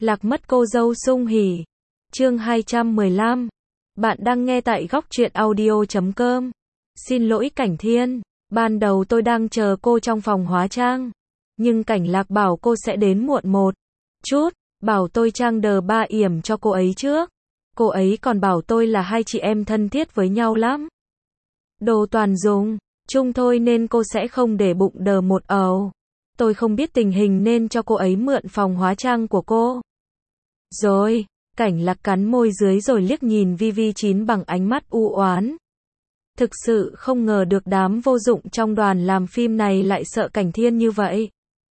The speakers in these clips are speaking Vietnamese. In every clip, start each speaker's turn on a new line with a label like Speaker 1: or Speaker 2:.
Speaker 1: Lạc mất cô dâu sung hỉ. Chương 215. Bạn đang nghe tại góc truyện audio.com. Xin lỗi Cảnh Thiên, ban đầu tôi đang chờ cô trong phòng hóa trang, nhưng Cảnh Lạc bảo cô sẽ đến muộn một chút, bảo tôi trang đờ ba yểm cho cô ấy trước. Cô ấy còn bảo tôi là hai chị em thân thiết với nhau lắm. Đồ toàn dùng chung thôi nên cô sẽ không để bụng đờ một ầu. Tôi không biết tình hình nên cho cô ấy mượn phòng hóa trang của cô. Rồi, Cảnh Lạc cắn môi dưới rồi liếc nhìn VV9 bằng ánh mắt u oán. Thực sự không ngờ được đám vô dụng trong đoàn làm phim này lại sợ Cảnh Thiên như vậy.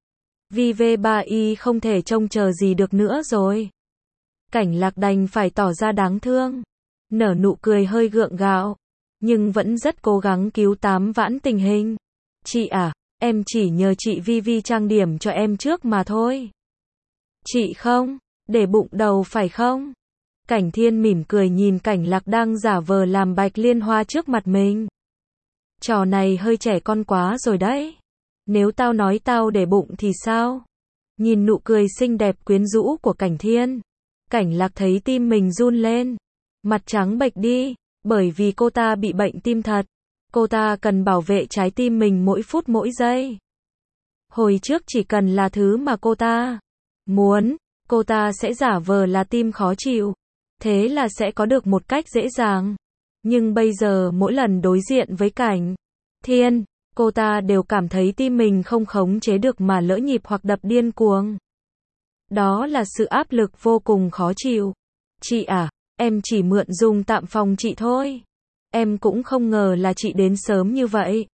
Speaker 1: VV3Y không thể trông chờ gì được nữa rồi. Cảnh Lạc đành phải tỏ ra đáng thương, nở nụ cười hơi gượng gạo, nhưng vẫn rất cố gắng cứu tám vãn tình hình. Chị à, em chỉ nhờ chị VV trang điểm cho em trước mà thôi. Chị không để bụng đầu phải không? Cảnh Thiên mỉm cười nhìn Cảnh Lạc đang giả vờ làm Bạch Liên Hoa trước mặt mình. Trò này hơi trẻ con quá rồi đấy. Nếu tao nói tao để bụng thì sao? Nhìn nụ cười xinh đẹp quyến rũ của Cảnh Thiên, Cảnh Lạc thấy tim mình run lên. Mặt trắng bệch đi, bởi vì cô ta bị bệnh tim thật. Cô ta cần bảo vệ trái tim mình mỗi phút mỗi giây. Hồi trước chỉ cần là thứ mà cô ta muốn, cô ta sẽ giả vờ là tim khó chịu. Thế là sẽ có được một cách dễ dàng. Nhưng bây giờ mỗi lần đối diện với Cảnh Thiên, cô ta đều cảm thấy tim mình không khống chế được mà lỡ nhịp hoặc đập điên cuồng. Đó là sự áp lực vô cùng khó chịu. Chị à, em chỉ mượn dùng tạm phòng chị thôi. Em cũng không ngờ là chị đến sớm như vậy.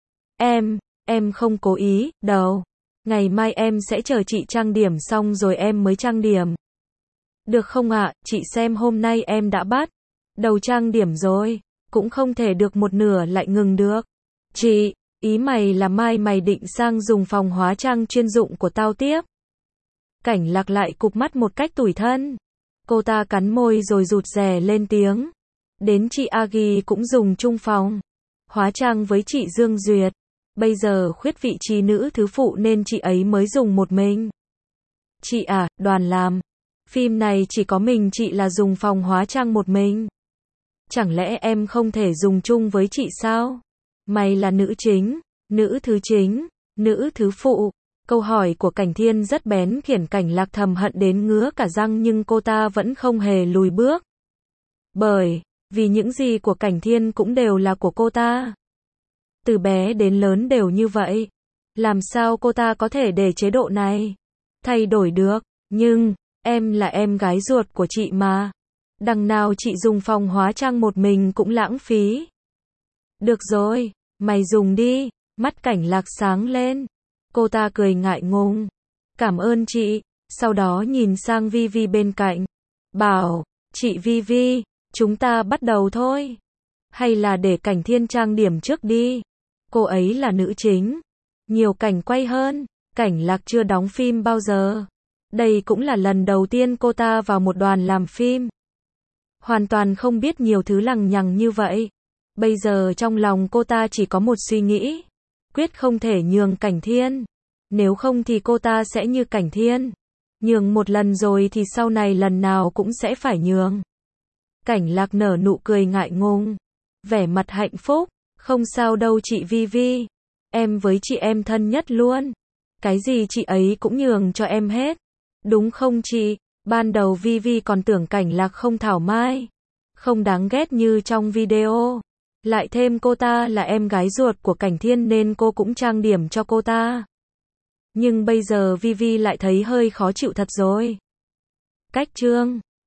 Speaker 1: Em không cố ý, đâu. Ngày mai em sẽ chờ chị trang điểm xong rồi em mới trang điểm. Được không ạ, chị xem hôm nay em đã bắt đầu trang điểm rồi, cũng không thể được một nửa lại ngừng được. Chị, ý mày là mai mày định sang dùng phòng hóa trang chuyên dụng của tao tiếp? Cảnh Lạc lại cụp mắt một cách tủi thân. Cô ta cắn môi rồi rụt rè lên tiếng. Đến chị Agi cũng dùng chung phòng hóa trang với chị Dương Duyệt. Bây giờ khuyết vị trí nữ thứ phụ nên chị ấy mới dùng một mình. Chị à, đoàn làm phim này chỉ có mình chị là dùng phòng hóa trang một mình. Chẳng lẽ em không thể dùng chung với chị sao? Mày là nữ chính, nữ thứ chính, nữ thứ phụ. Câu hỏi của Cảnh Thiên rất bén khiến Cảnh Lạc thầm hận đến ngứa cả răng nhưng cô ta vẫn không hề lùi bước. Bởi vì những gì của Cảnh Thiên cũng đều là của cô ta. Từ bé đến lớn đều như vậy. Làm sao cô ta có thể để chế độ này thay đổi được? Nhưng em là em gái ruột của chị mà. Đằng nào chị dùng phòng hóa trang một mình cũng lãng phí. Được rồi, mày dùng đi. Mắt Cảnh Lạc sáng lên. Cô ta cười ngại ngùng. Cảm ơn chị. Sau đó nhìn sang Vivi bên cạnh. Bảo, chị Vivi, chúng ta bắt đầu thôi. Hay là để Cảnh Thiên trang điểm trước đi. Cô ấy là nữ chính. Nhiều cảnh quay hơn. Cảnh Lạc chưa đóng phim bao giờ. Đây cũng là lần đầu tiên cô ta vào một đoàn làm phim. Hoàn toàn không biết nhiều thứ lằng nhằng như vậy. Bây giờ trong lòng cô ta chỉ có một suy nghĩ. Quyết không thể nhường Cảnh Thiên. Nếu không thì cô ta sẽ như Cảnh Thiên. Nhường một lần rồi thì sau này lần nào cũng sẽ phải nhường. Cảnh Lạc nở nụ cười ngại ngùng. Vẻ mặt hạnh phúc. Không sao đâu chị Vivi. Em với chị em thân nhất luôn. Cái gì chị ấy cũng nhường cho em hết. Đúng không chị? Ban đầu Vivi còn tưởng Cảnh Lạc không thảo mai, không đáng ghét như trong video. Lại thêm cô ta là em gái ruột của Cảnh Thiên nên cô cũng trang điểm cho cô ta. Nhưng bây giờ Vivi lại thấy hơi khó chịu thật rồi. Cách chương